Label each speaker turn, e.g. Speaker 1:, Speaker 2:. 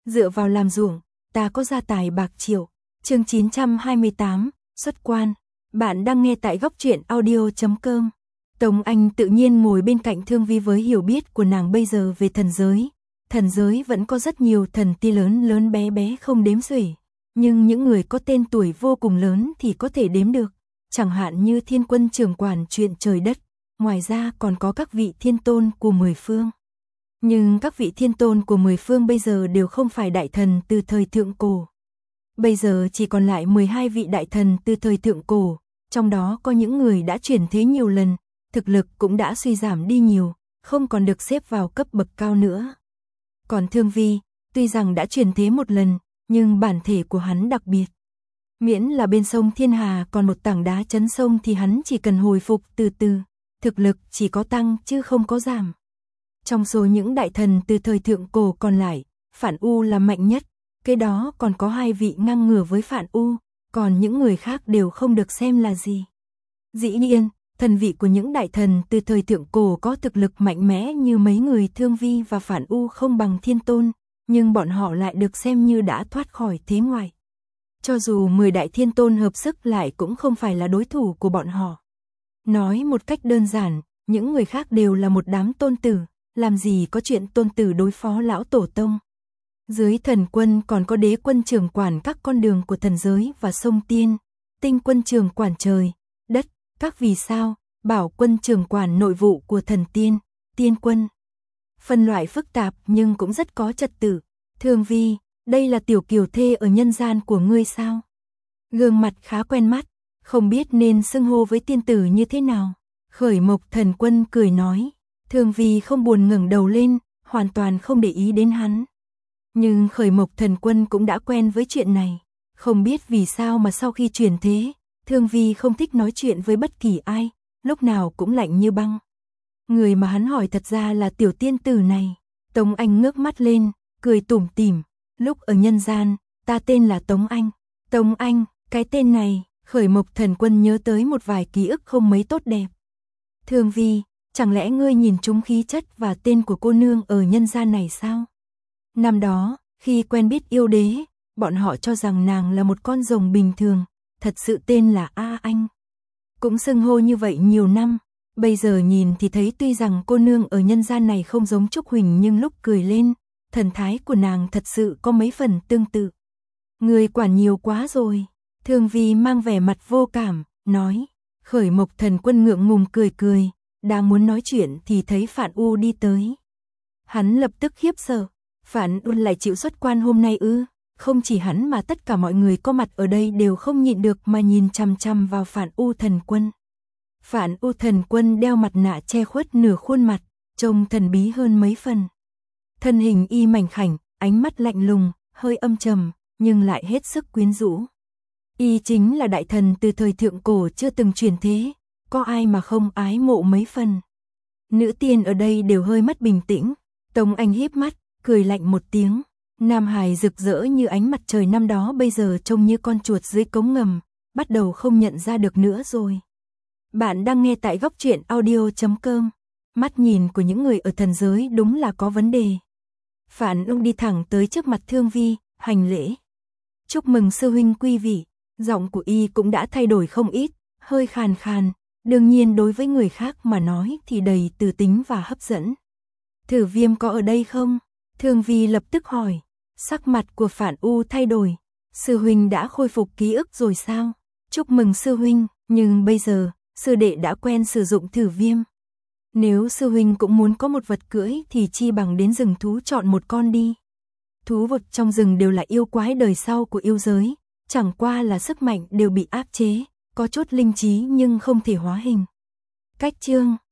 Speaker 1: Dựa vào làm ruộng, ta có gia tài bạc triệu. Chương 928, xuất quan. Bạn đang nghe tại góc truyện audio.com. Tống Anh tự nhiên ngồi bên cạnh Thương Vi với hiểu biết của nàng bây giờ về thần giới. Thần giới vẫn có rất nhiều thần ti lớn lớn bé bé không đếm xuể, nhưng những người có tên tuổi vô cùng lớn thì có thể đếm được, chẳng hạn như Thiên Quân trưởng quản chuyện trời đất, ngoài ra còn có các vị thiên tôn của 10 phương. Nhưng các vị thiên tôn của 10 phương bây giờ đều không phải đại thần từ thời thượng cổ. Bây giờ chỉ còn lại 12 vị đại thần từ thời thượng cổ, trong đó có những người đã chuyển thế nhiều lần, thực lực cũng đã suy giảm đi nhiều, không còn được xếp vào cấp bậc cao nữa. Còn Thương Vi, tuy rằng đã chuyển thế một lần, nhưng bản thể của hắn đặc biệt. Miễn là bên sông Thiên Hà còn một tảng đá chấn sông thì hắn chỉ cần hồi phục từ từ, thực lực chỉ có tăng chứ không có giảm. Trong số những đại thần từ thời thượng cổ còn lại, Phản U là mạnh nhất, kế đó còn có 2 vị ngang ngửa với Phản U, còn những người khác đều không được xem là gì. Dĩ nhiên, thần vị của những đại thần từ thời thượng cổ có thực lực mạnh mẽ như mấy người Thương Vi và Phản U không bằng thiên tôn, nhưng bọn họ lại được xem như đã thoát khỏi thế ngoại. Cho dù 10 đại thiên tôn hợp sức lại cũng không phải là đối thủ của bọn họ. Nói một cách đơn giản, những người khác đều là một đám tôn tử, làm gì có chuyện tôn tử đối phó lão tổ tông. Dưới thần quân còn có đế quân trưởng quản các con đường của thần giới và sông tiên, tinh quân trưởng quản trời, đất, các vì sao, bảo quân trưởng quản nội vụ của thần tiên, tiên quân. Phân loại phức tạp nhưng cũng rất có trật tự. Thương Vi, đây là tiểu kiều thê ở nhân gian của ngươi sao? Gương mặt khá quen mắt, không biết nên xưng hô với tiên tử như thế nào. Khởi Mộc thần quân cười nói. Thương Vi không buồn ngẩng đầu lên, hoàn toàn không để ý đến hắn. Nhưng Khởi Mộc thần quân cũng đã quen với chuyện này. Không biết vì sao mà sau khi chuyển thế, Thương Vi không thích nói chuyện với bất kỳ ai, lúc nào cũng lạnh như băng. Người mà hắn hỏi thật ra là tiểu tiên tử này. Tống Anh ngước mắt lên, cười tủm tỉm. Lúc ở nhân gian, ta tên là Tống Anh. Tống Anh, cái tên này, Khởi Mộc thần quân nhớ tới một vài ký ức không mấy tốt đẹp. Thương Vi, chẳng lẽ ngươi nhìn trúng khí chất và tên của cô nương ở nhân gian này sao? Năm đó, khi quen biết yêu đế, bọn họ cho rằng nàng là một con rồng bình thường, thật sự tên là A Anh. Cũng xưng hô như vậy nhiều năm, bây giờ nhìn thì thấy tuy rằng cô nương ở nhân gian này không giống Trúc Huỳnh nhưng lúc cười lên, thần thái của nàng thật sự có mấy phần tương tự. Người quản nhiều quá rồi. Thương Vi mang vẻ mặt vô cảm, nói. Khởi Mộc thần quân ngượng ngùng cười cười, đang muốn nói chuyện thì thấy Phản U đi tới. Hắn lập tức khiếp sợ, Phản U lại chịu xuất quan hôm nay ư? Không chỉ hắn mà tất cả mọi người có mặt ở đây đều không nhịn được mà nhìn chằm chằm vào Phản U thần quân. Phản U thần quân đeo mặt nạ che khuất nửa khuôn mặt, trông thần bí hơn mấy phần. Thân hình y mảnh khảnh, ánh mắt lạnh lùng, hơi âm trầm, nhưng lại hết sức quyến rũ. Y chính là đại thần từ thời thượng cổ chưa từng chuyển thế, có ai mà không ái mộ mấy phần. Nữ tiên ở đây đều hơi mất bình tĩnh, Tống Anh híp mắt, cười lạnh một tiếng. Nam hài rực rỡ như ánh mặt trời năm đó bây giờ trông như con chuột dưới cống ngầm, bắt đầu không nhận ra được nữa rồi. Bạn đang nghe tại góc truyện audio.com. Mắt nhìn của những người ở thần giới đúng là có vấn đề. Phản U đi thẳng tới trước mặt Thương Vi, hành lễ. Chúc mừng sư huynh quy vị. Giọng của y cũng đã thay đổi không ít, hơi khàn khàn, đương nhiên đối với người khác mà nói thì đầy từ tính và hấp dẫn. Thử Viêm có ở đây không? Thương Vi lập tức hỏi. Sắc mặt của Phản U thay đổi. Sư huynh đã khôi phục ký ức rồi sao? Chúc mừng sư huynh, nhưng bây giờ, sư đệ đã quen sử dụng Thử Viêm. Nếu sư huynh cũng muốn có một vật cưỡi thì chi bằng đến rừng thú chọn một con đi. Thú vật trong rừng đều là yêu quái đời sau của yêu giới, chẳng qua là sức mạnh đều bị áp chế, có chút linh trí nhưng không thể hóa hình. Cách chương